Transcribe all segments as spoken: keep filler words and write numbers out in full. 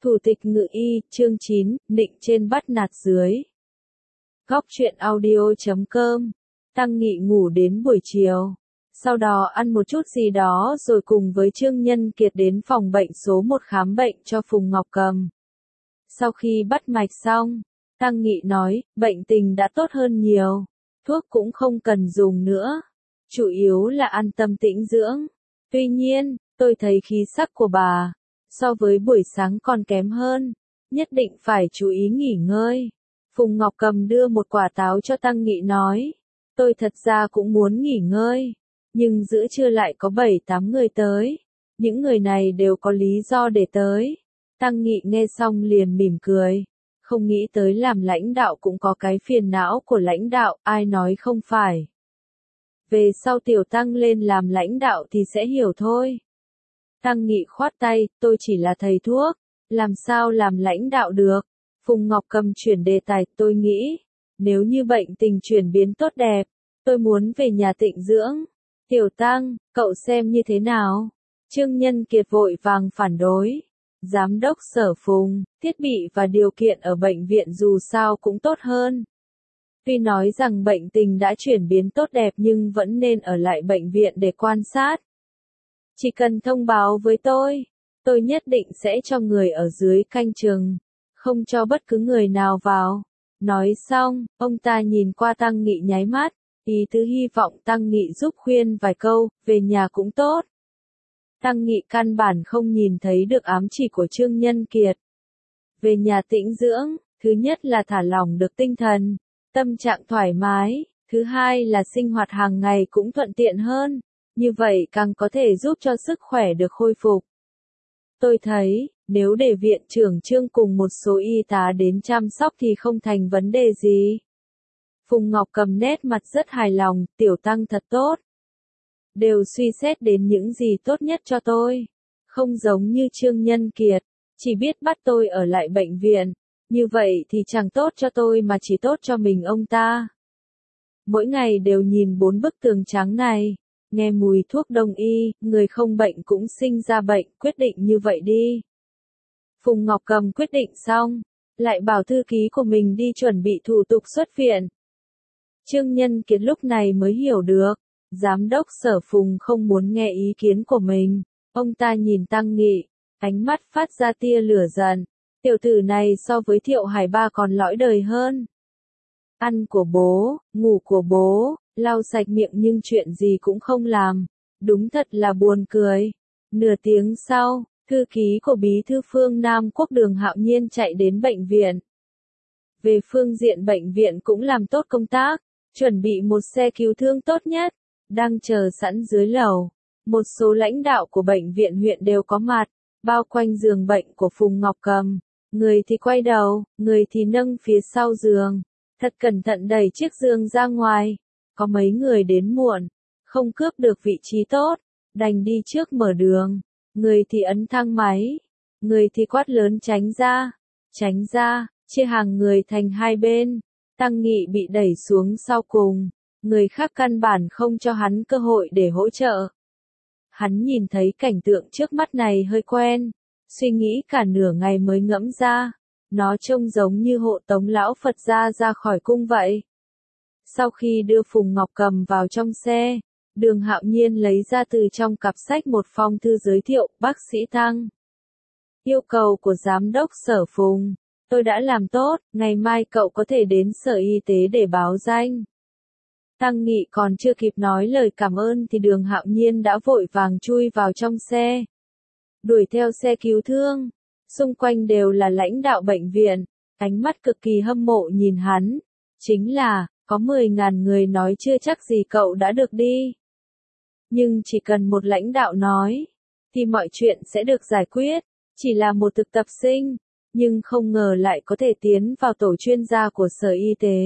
Thủ tịch Ngự Y, chương chín, nịnh trên bắt nạt dưới. Góc truyện audio chấm com. Tăng Nghị ngủ đến buổi chiều. Sau đó ăn một chút gì đó rồi cùng với Trương Nhân Kiệt đến phòng bệnh số một khám bệnh cho Phùng Ngọc Cầm. Sau khi bắt mạch xong, Tăng Nghị nói, bệnh tình đã tốt hơn nhiều. Thuốc cũng không cần dùng nữa. Chủ yếu là an tâm tĩnh dưỡng. Tuy nhiên, tôi thấy khí sắc của bà so với buổi sáng còn kém hơn, nhất định phải chú ý nghỉ ngơi. Phùng Ngọc Cầm đưa một quả táo cho Tăng Nghị nói, tôi thật ra cũng muốn nghỉ ngơi, nhưng giữa trưa lại có bảy tám người tới, những người này đều có lý do để tới. Tăng Nghị nghe xong liền mỉm cười, không nghĩ tới làm lãnh đạo cũng có cái phiền não của lãnh đạo, ai nói không phải. Về sau Tiểu Tăng lên làm lãnh đạo thì sẽ hiểu thôi. Tăng Nghị khoát tay, tôi chỉ là thầy thuốc, làm sao làm lãnh đạo được. Phùng Ngọc Cầm chuyển đề tài, tôi nghĩ, nếu như bệnh tình chuyển biến tốt đẹp, tôi muốn về nhà tịnh dưỡng. Tiểu Tăng, cậu xem như thế nào? Trương Nhân Kiệt vội vàng phản đối. Giám đốc Sở Phùng, thiết bị và điều kiện ở bệnh viện dù sao cũng tốt hơn. Tuy nói rằng bệnh tình đã chuyển biến tốt đẹp nhưng vẫn nên ở lại bệnh viện để quan sát. Chỉ cần thông báo với tôi, tôi nhất định sẽ cho người ở dưới canh chừng, không cho bất cứ người nào vào. Nói xong, ông ta nhìn qua Tăng Nghị nháy mắt, ý tứ hy vọng Tăng Nghị giúp khuyên vài câu, về nhà cũng tốt. Tăng Nghị căn bản không nhìn thấy được ám chỉ của Trương Nhân Kiệt. Về nhà tĩnh dưỡng, thứ nhất là thả lỏng được tinh thần, tâm trạng thoải mái, thứ hai là sinh hoạt hàng ngày cũng thuận tiện hơn. Như vậy càng có thể giúp cho sức khỏe được khôi phục. Tôi thấy, nếu để viện trưởng Trương cùng một số y tá đến chăm sóc thì không thành vấn đề gì. Phùng Ngọc Cầm nét mặt rất hài lòng, Tiểu Tăng thật tốt. Đều suy xét đến những gì tốt nhất cho tôi. Không giống như Trương Nhân Kiệt, chỉ biết bắt tôi ở lại bệnh viện. Như vậy thì chẳng tốt cho tôi mà chỉ tốt cho mình ông ta. Mỗi ngày đều nhìn bốn bức tường trắng này. Nghe mùi thuốc đông y, người không bệnh cũng sinh ra bệnh, quyết định như vậy đi. Phùng Ngọc Cầm quyết định xong, lại bảo thư ký của mình đi chuẩn bị thủ tục xuất viện. Trương Nhân Kiệt lúc này mới hiểu được, giám đốc Sở Phùng không muốn nghe ý kiến của mình. Ông ta nhìn Tăng Nghị, ánh mắt phát ra tia lửa giận. Tiểu tử này so với Thiệu Hải Ba còn lõi đời hơn. Ăn của bố, ngủ của bố, lau sạch miệng nhưng chuyện gì cũng không làm. Đúng thật là buồn cười. Nửa tiếng sau, thư ký của bí thư phương Nam Quốc Đường Hạo Nhiên chạy đến bệnh viện. Về phương diện bệnh viện cũng làm tốt công tác, chuẩn bị một xe cứu thương tốt nhất, đang chờ sẵn dưới lầu. Một số lãnh đạo của bệnh viện huyện đều có mặt, bao quanh giường bệnh của Phùng Ngọc Cầm. Người thì quay đầu, người thì nâng phía sau giường. Thật cẩn thận đẩy chiếc giường ra ngoài. Có mấy người đến muộn, không cướp được vị trí tốt, đành đi trước mở đường. Người thì ấn thang máy, người thì quát lớn tránh ra, tránh ra, chia hàng người thành hai bên. Tăng Nghị bị đẩy xuống sau cùng, người khác căn bản không cho hắn cơ hội để hỗ trợ. Hắn nhìn thấy cảnh tượng trước mắt này hơi quen, suy nghĩ cả nửa ngày mới ngẫm ra, nó trông giống như hộ tống lão Phật gia ra khỏi cung vậy. Sau khi đưa Phùng Ngọc Cầm vào trong xe, Đường Hạo Nhiên lấy ra từ trong cặp sách một phong thư giới thiệu, bác sĩ Tăng. Yêu cầu của giám đốc Sở Phùng, tôi đã làm tốt, ngày mai cậu có thể đến Sở Y tế để báo danh. Tăng Nghị còn chưa kịp nói lời cảm ơn thì Đường Hạo Nhiên đã vội vàng chui vào trong xe. Đuổi theo xe cứu thương, xung quanh đều là lãnh đạo bệnh viện, ánh mắt cực kỳ hâm mộ nhìn hắn. Chính là, có mười ngàn người nói chưa chắc gì cậu đã được đi. Nhưng chỉ cần một lãnh đạo nói, thì mọi chuyện sẽ được giải quyết, chỉ là một thực tập sinh, nhưng không ngờ lại có thể tiến vào tổ chuyên gia của Sở Y tế.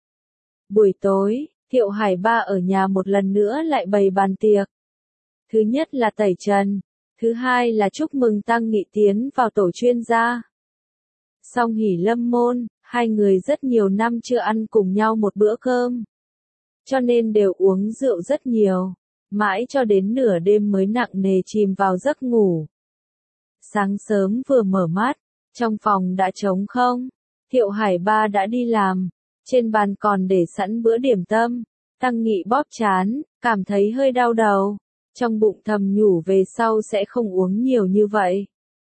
Buổi tối, Thiệu Hải Ba ở nhà một lần nữa lại bày bàn tiệc. Thứ nhất là tẩy trần, thứ hai là chúc mừng Tăng Nghị tiến vào tổ chuyên gia. Song hỷ lâm môn, hai người rất nhiều năm chưa ăn cùng nhau một bữa cơm. Cho nên đều uống rượu rất nhiều, mãi cho đến nửa đêm mới nặng nề chìm vào giấc ngủ. Sáng sớm vừa mở mắt, Trong phòng đã trống không, Thiệu Hải Ba đã đi làm, trên bàn còn để sẵn bữa điểm tâm. Tăng Nghị bóp trán, cảm thấy hơi đau đầu, trong bụng thầm nhủ về sau sẽ không uống nhiều như vậy.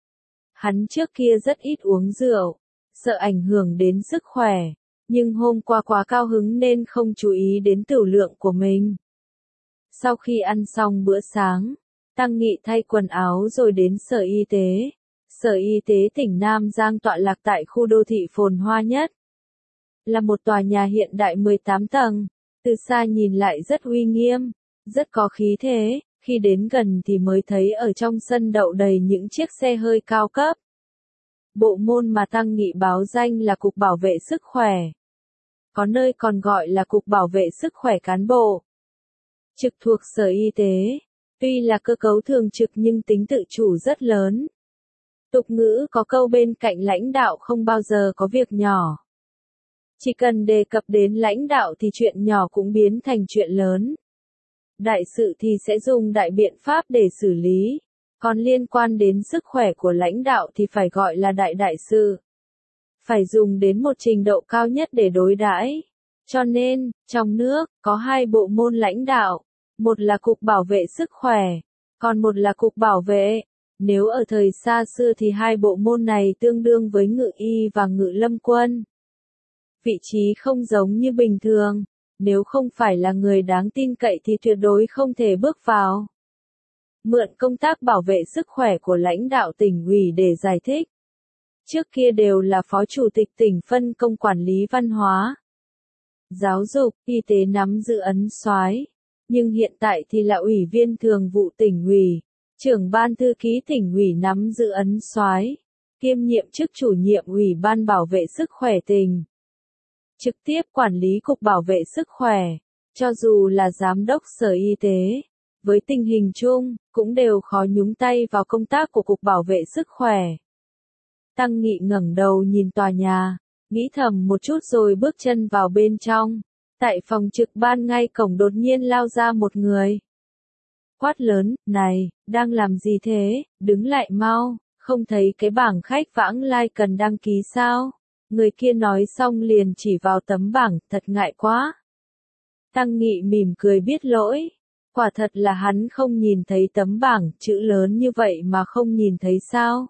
Hắn trước kia rất ít uống rượu, sợ ảnh hưởng đến sức khỏe, nhưng hôm qua quá cao hứng nên không chú ý đến tửu lượng của mình. Sau khi ăn xong bữa sáng, Tăng Nghị thay quần áo rồi đến Sở Y tế. Sở Y tế tỉnh Nam Giang tọa lạc tại khu đô thị phồn hoa nhất. Là một tòa nhà hiện đại mười tám tầng, từ xa nhìn lại rất uy nghiêm, rất có khí thế, khi đến gần thì mới thấy ở trong sân đậu đầy những chiếc xe hơi cao cấp. Bộ môn mà Tăng Nghị báo danh là Cục Bảo vệ Sức khỏe. Có nơi còn gọi là Cục Bảo vệ Sức khỏe cán bộ. Trực thuộc Sở Y tế, tuy là cơ cấu thường trực nhưng tính tự chủ rất lớn. Tục ngữ có câu bên cạnh lãnh đạo không bao giờ có việc nhỏ. Chỉ cần đề cập đến lãnh đạo thì chuyện nhỏ cũng biến thành chuyện lớn. Đại sự thì sẽ dùng đại biện pháp để xử lý, còn liên quan đến sức khỏe của lãnh đạo thì phải gọi là đại đại sự. Phải dùng đến một trình độ cao nhất để đối đãi. Cho nên, trong nước, có hai bộ môn lãnh đạo, một là Cục Bảo vệ Sức khỏe, còn một là Cục Bảo vệ. Nếu ở thời xa xưa thì hai bộ môn này tương đương với Ngự y và Ngự lâm quân. Vị trí không giống như bình thường, nếu không phải là người đáng tin cậy thì tuyệt đối không thể bước vào. Mượn công tác bảo vệ sức khỏe của lãnh đạo tỉnh ủy để giải thích. Trước kia đều là phó chủ tịch tỉnh phân công quản lý văn hóa, giáo dục, y tế nắm giữ ấn soái, nhưng hiện tại thì là ủy viên thường vụ tỉnh ủy, trưởng ban thư ký tỉnh ủy nắm giữ ấn soái, kiêm nhiệm chức chủ nhiệm ủy ban bảo vệ sức khỏe tỉnh. Trực tiếp quản lý Cục Bảo vệ Sức khỏe, cho dù là giám đốc Sở Y tế, với tình hình chung, cũng đều khó nhúng tay vào công tác của Cục Bảo vệ Sức khỏe. Tăng Nghị ngẩng đầu nhìn tòa nhà, nghĩ thầm một chút rồi bước chân vào bên trong. Tại phòng trực ban ngay cổng đột nhiên lao ra một người. Quát lớn, này, đang làm gì thế, đứng lại mau, không thấy cái bảng khách vãng lai cần đăng ký sao? Người kia nói xong liền chỉ vào tấm bảng, thật ngại quá. Tăng Nghị mỉm cười biết lỗi. Quả thật là hắn không nhìn thấy tấm bảng, chữ lớn như vậy mà không nhìn thấy sao?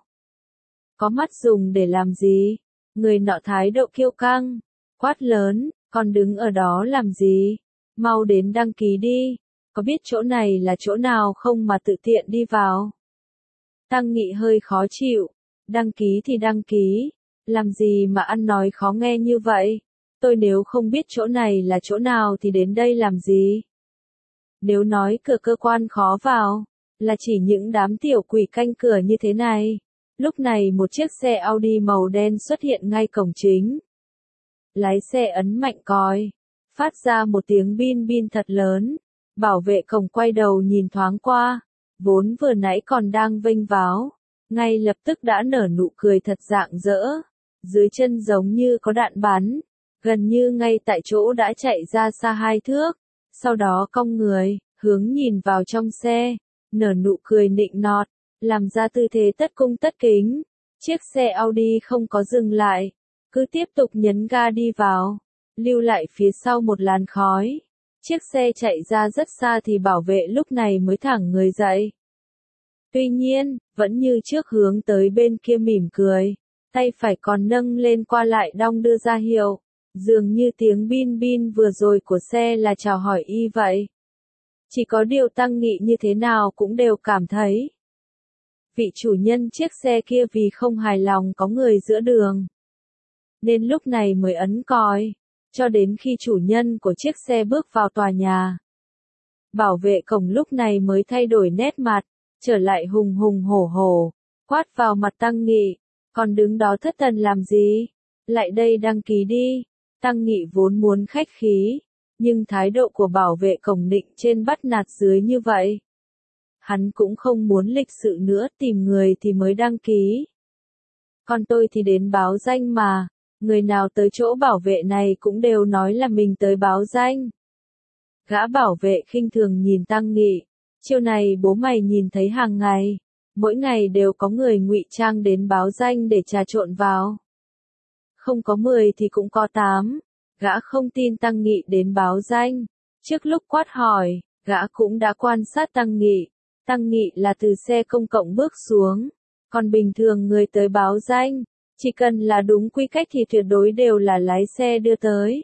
Có mắt dùng để làm gì? Người nọ thái độ kiêu căng, quát lớn, còn đứng ở đó làm gì? Mau đến đăng ký đi, có biết chỗ này là chỗ nào không mà tự tiện đi vào? Tăng Nghị hơi khó chịu, đăng ký thì đăng ký, làm gì mà ăn nói khó nghe như vậy? Tôi nếu không biết chỗ này là chỗ nào thì đến đây làm gì? Nếu nói cửa cơ quan khó vào, là chỉ những đám tiểu quỷ canh cửa như thế này. Lúc này một chiếc xe Audi màu đen xuất hiện ngay cổng chính. Lái xe ấn mạnh còi, phát ra một tiếng bin bin thật lớn. Bảo vệ cổng quay đầu nhìn thoáng qua, vốn vừa nãy còn đang vênh váo, ngay lập tức đã nở nụ cười thật rạng rỡ. Dưới chân giống như có đạn bắn, gần như ngay tại chỗ đã chạy ra xa hai thước, sau đó cong người, hướng nhìn vào trong xe, nở nụ cười nịnh nọt, làm ra tư thế tất cung tất kính. Chiếc xe Audi không có dừng lại, cứ tiếp tục nhấn ga đi vào, lưu lại phía sau một làn khói. Chiếc xe chạy ra rất xa thì bảo vệ lúc này mới thẳng người dậy. Tuy nhiên, vẫn như trước hướng tới bên kia mỉm cười, tay phải còn nâng lên qua lại đong đưa ra hiệu, dường như tiếng bin bin vừa rồi của xe là chào hỏi y vậy. Chỉ có điều Tăng Nghị như thế nào cũng đều cảm thấy. Vị chủ nhân chiếc xe kia vì không hài lòng có người giữa đường, nên lúc này mới ấn còi, cho đến khi chủ nhân của chiếc xe bước vào tòa nhà. Bảo vệ cổng lúc này mới thay đổi nét mặt, trở lại hùng hùng hổ hổ, quát vào mặt Tăng Nghị, còn đứng đó thất thần làm gì? Lại đây đăng ký đi. Tăng Nghị vốn muốn khách khí, nhưng thái độ của bảo vệ cổng nịnh trên bắt nạt dưới như vậy. Hắn cũng không muốn lịch sự nữa, tìm người thì mới đăng ký. Còn tôi thì đến báo danh mà, người nào tới chỗ bảo vệ này cũng đều nói là mình tới báo danh. Gã bảo vệ khinh thường nhìn Tăng Nghị, chiêu này bố mày nhìn thấy hàng ngày, Mỗi ngày đều có người ngụy trang đến báo danh để trà trộn vào. Không có mười thì cũng có tám. Gã không tin Tăng Nghị đến báo danh. Trước lúc quát hỏi, gã cũng đã quan sát Tăng Nghị. Tăng Nghị là từ xe công cộng bước xuống. Còn bình thường người tới báo danh, chỉ cần là đúng quy cách thì tuyệt đối đều là lái xe đưa tới.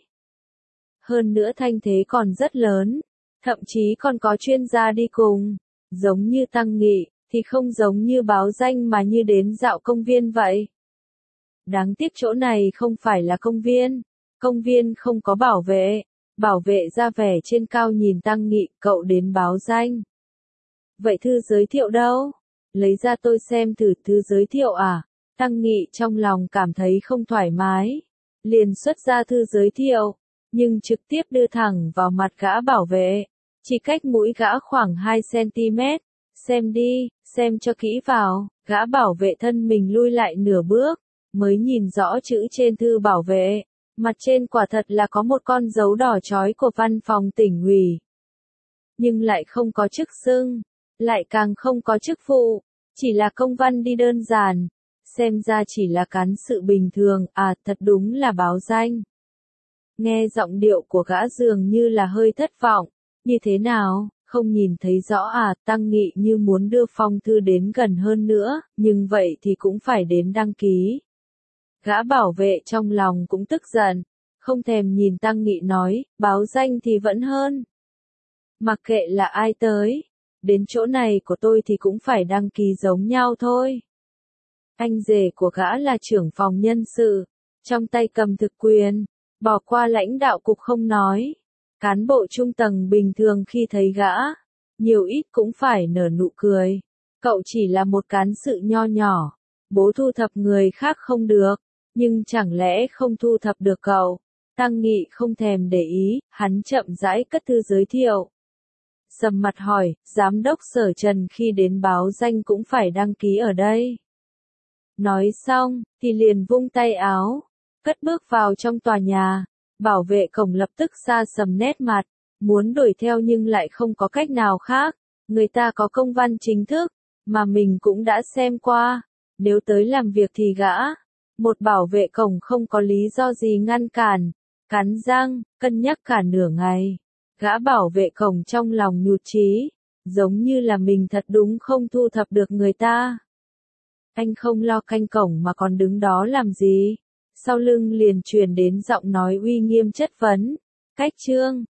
Hơn nữa thanh thế còn rất lớn, thậm chí còn có chuyên gia đi cùng. Giống như Tăng Nghị, thì không giống như báo danh mà như đến dạo công viên vậy. Đáng tiếc chỗ này không phải là công viên. Công viên không có bảo vệ. Bảo vệ ra vẻ trên cao nhìn Tăng Nghị, cậu đến báo danh. Vậy thư giới thiệu đâu? Lấy ra tôi xem thử thư giới thiệu à? Tăng Nghị trong lòng cảm thấy không thoải mái. Liền xuất ra thư giới thiệu, nhưng trực tiếp đưa thẳng vào mặt gã bảo vệ. Chỉ cách mũi gã khoảng hai xăng-ti-mét. Xem đi, xem cho kỹ vào. Gã bảo vệ thân mình lui lại nửa bước, mới nhìn rõ chữ trên thư bảo vệ. Mặt trên quả thật là có một con dấu đỏ chói của văn phòng tỉnh ủy. Nhưng lại không có chức xưng, lại càng không có chức vụ, chỉ là công văn đi đơn giản. Xem ra chỉ là cán sự bình thường, à thật đúng là báo danh. Nghe giọng điệu của gã dường như là hơi thất vọng. Như thế nào, không nhìn thấy rõ à? Tăng Nghị như muốn đưa phong thư đến gần hơn nữa, nhưng vậy thì cũng phải đến đăng ký. Gã bảo vệ trong lòng cũng tức giận, không thèm nhìn Tăng Nghị nói, báo danh thì vẫn hơn. Mặc kệ là ai tới, đến chỗ này của tôi thì cũng phải đăng ký giống nhau thôi. Anh rể của gã là trưởng phòng nhân sự, trong tay cầm thực quyền, bỏ qua lãnh đạo cục không nói. Cán bộ trung tầng bình thường khi thấy gã, nhiều ít cũng phải nở nụ cười. Cậu chỉ là một cán sự nho nhỏ, bố thu thập người khác không được, nhưng chẳng lẽ không thu thập được cậu? Tăng Nghị không thèm để ý, hắn chậm rãi cất thư giới thiệu. Sầm mặt hỏi, giám đốc Sở Trần khi đến báo danh cũng phải đăng ký ở đây. Nói xong, thì liền vung tay áo, cất bước vào trong tòa nhà. Bảo vệ cổng lập tức xa sầm nét mặt, muốn đuổi theo nhưng lại không có cách nào khác. Người ta có công văn chính thức, mà mình cũng đã xem qua. Nếu tới làm việc thì gã, một bảo vệ cổng không có lý do gì ngăn cản. Cắn răng, cân nhắc cả nửa ngày. Gã bảo vệ cổng trong lòng nhụt chí, giống như là mình thật đúng không thu thập được người ta. Anh không lo canh cổng mà còn đứng đó làm gì? Sau lưng liền truyền đến giọng nói uy nghiêm chất vấn. Cách trương,